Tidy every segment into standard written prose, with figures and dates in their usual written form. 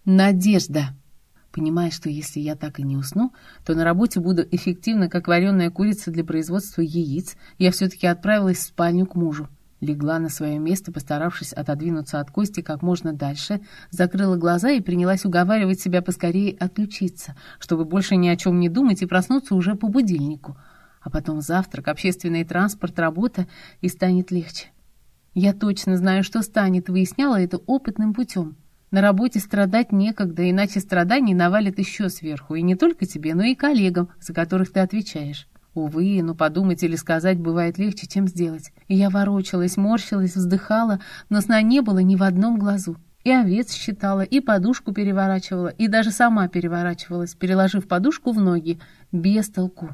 Надежда. Понимая, что если я так и не усну, то на работе буду эффективна, как вареная курица для производства яиц, я все-таки отправилась в спальню к мужу. Легла на свое место, постаравшись отодвинуться от Кости как можно дальше, закрыла глаза и принялась уговаривать себя поскорее отключиться, чтобы больше ни о чем не думать и проснуться уже по будильнику. А потом завтрак, общественный транспорт, работа, и станет легче. Я точно знаю, что станет, выясняла это опытным путем. На работе страдать некогда, иначе страданий навалят еще сверху, и не только тебе, но и коллегам, за которых ты отвечаешь. Увы, но подумать или сказать бывает легче, чем сделать. И я ворочалась, морщилась, вздыхала, но сна не было ни в одном глазу. И овец считала, и подушку переворачивала, и даже сама переворачивалась, переложив подушку в ноги. Без толку.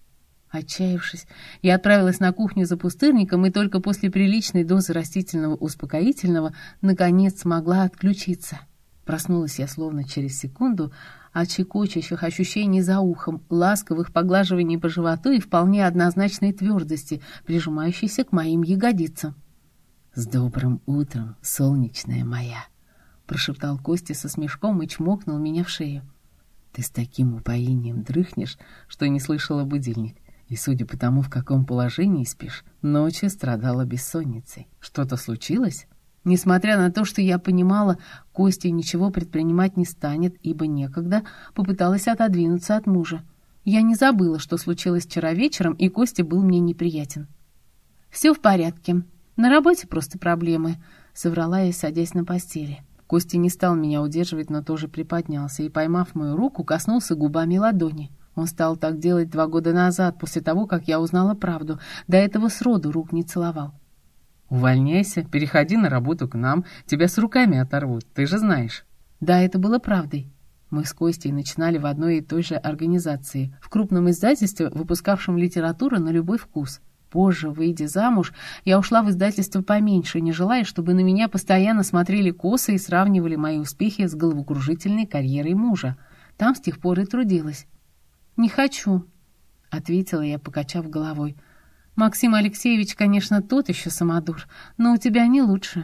Отчаявшись, я отправилась на кухню за пустырником, и только после приличной дозы растительного успокоительного наконец смогла отключиться. Проснулась я словно через секунду от щекочущих ощущений за ухом, ласковых поглаживаний по животу и вполне однозначной твердости, прижимающейся к моим ягодицам. «С добрым утром, солнечная моя!» — прошептал Костя со смешком и чмокнул меня в шею. «Ты с таким упоением дрыхнешь, что не слышала будильник. И, судя по тому, в каком положении спишь, ночью страдала бессонницей. Что-то случилось?» Несмотря на то, что я понимала, Костя ничего предпринимать не станет, ибо некогда, попыталась отодвинуться от мужа. Я не забыла, что случилось вчера вечером, и Костя был мне неприятен. «Все в порядке. На работе просто проблемы», — соврала я, садясь на постели. Костя не стал меня удерживать, но тоже приподнялся и, поймав мою руку, коснулся губами ладони. Он стал так делать 2 года назад, после того, как я узнала правду. До этого сроду рук не целовал. «Увольняйся, переходи на работу к нам, тебя с руками оторвут, ты же знаешь». Да, это было правдой. Мы с Костей начинали в одной и той же организации, в крупном издательстве, выпускавшем литературу на любой вкус. Позже, выйдя замуж, я ушла в издательство поменьше, не желая, чтобы на меня постоянно смотрели косо и сравнивали мои успехи с головокружительной карьерой мужа. Там с тех пор и трудилась. «Не хочу», — ответила я, покачав головой. «Максим Алексеевич, конечно, тот еще самодур, но у тебя не лучше».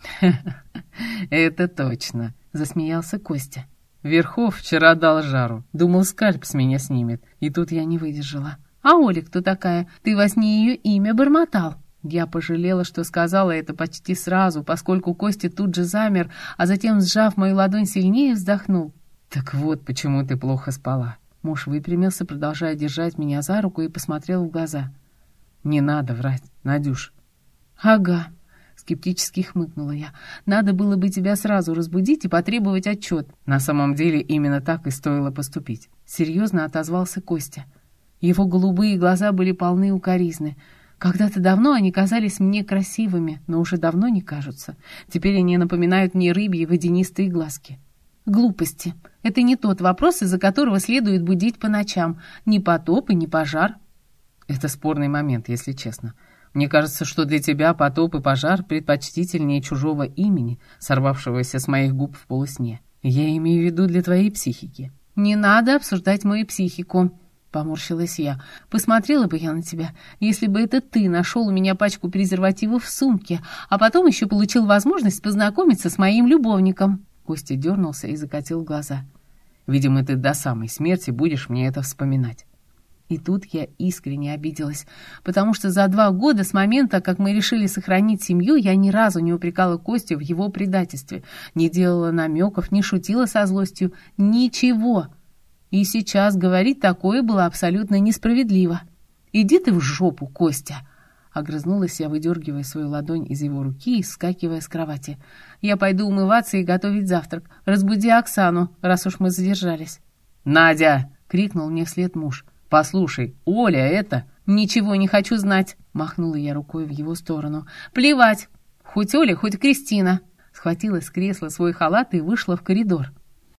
«Это точно», — засмеялся Костя. «Верхов вчера дал жару, думал, скальп с меня снимет, и тут я не выдержала». «А Оля кто такая? Ты во сне ее имя бормотал». Я пожалела, что сказала это почти сразу, поскольку Костя тут же замер, а затем, сжав мою ладонь сильнее, вздохнул. «Так вот, почему ты плохо спала». Муж выпрямился, продолжая держать меня за руку, и посмотрел в глаза. «Не надо врать, Надюш». «Ага», — скептически хмыкнула я. «Надо было бы тебя сразу разбудить и потребовать отчет». «На самом деле именно так и стоило поступить», — серьезно отозвался Костя. Его голубые глаза были полны укоризны. Когда-то давно они казались мне красивыми, но уже давно не кажутся. Теперь они напоминают мне рыбьи водянистые глазки. «Глупости. Это не тот вопрос, из-за которого следует будить по ночам. Ни потоп и ни пожар». «Это спорный момент, если честно. Мне кажется, что для тебя потоп и пожар предпочтительнее чужого имени, сорвавшегося с моих губ в полусне. Я имею в виду для твоей психики». «Не надо обсуждать мою психику», — поморщилась я. «Посмотрела бы я на тебя, если бы это ты нашел у меня пачку презервативов в сумке, а потом еще получил возможность познакомиться с моим любовником». Костя дернулся и закатил глаза. «Видимо, ты до самой смерти будешь мне это вспоминать». И тут я искренне обиделась, потому что за 2 года с момента, как мы решили сохранить семью, я ни разу не упрекала Костю в его предательстве, не делала намеков, не шутила со злостью, ничего. И сейчас говорить такое было абсолютно несправедливо. «Иди ты в жопу, Костя!» Огрызнулась я, выдергивая свою ладонь из его руки и вскакивая с кровати. «Я пойду умываться и готовить завтрак. Разбуди Оксану, раз уж мы задержались». «Надя!» — крикнул мне вслед муж. «Послушай, Оля это...» «Ничего не хочу знать», — махнула я рукой в его сторону. «Плевать, хоть Оля, хоть Кристина». Схватила с кресла свой халат и вышла в коридор.